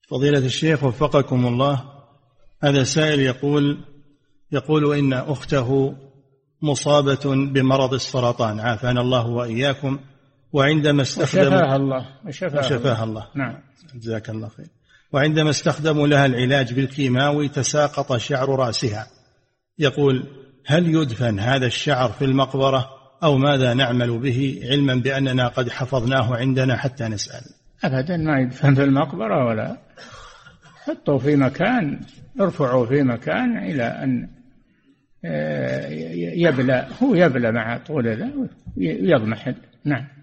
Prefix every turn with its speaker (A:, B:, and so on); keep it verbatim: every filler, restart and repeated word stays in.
A: فضيلة الشيخ وفقكم الله، هذا سائل يقول يقول إن أخته مصابة بمرض السرطان عافانا الله وإياكم، وعندما استخدم
B: وشفاها الله
A: وشفاها, وشفاها الله, الله.
B: نعم
A: جزاك الله خير. وعندما استخدموا لها العلاج بالكيماوي تساقط شعر رأسها، يقول هل يدفن هذا الشعر في المقبرة أو ماذا نعمل به، علما بأننا قد حفظناه عندنا حتى نسأل؟
B: أبدا ما يدفن في المقبرة، ولا حطوا في مكان، ارفعوا في مكان إلى أن يبلى، هو يبلى مع طول ذا يضمحل. نعم.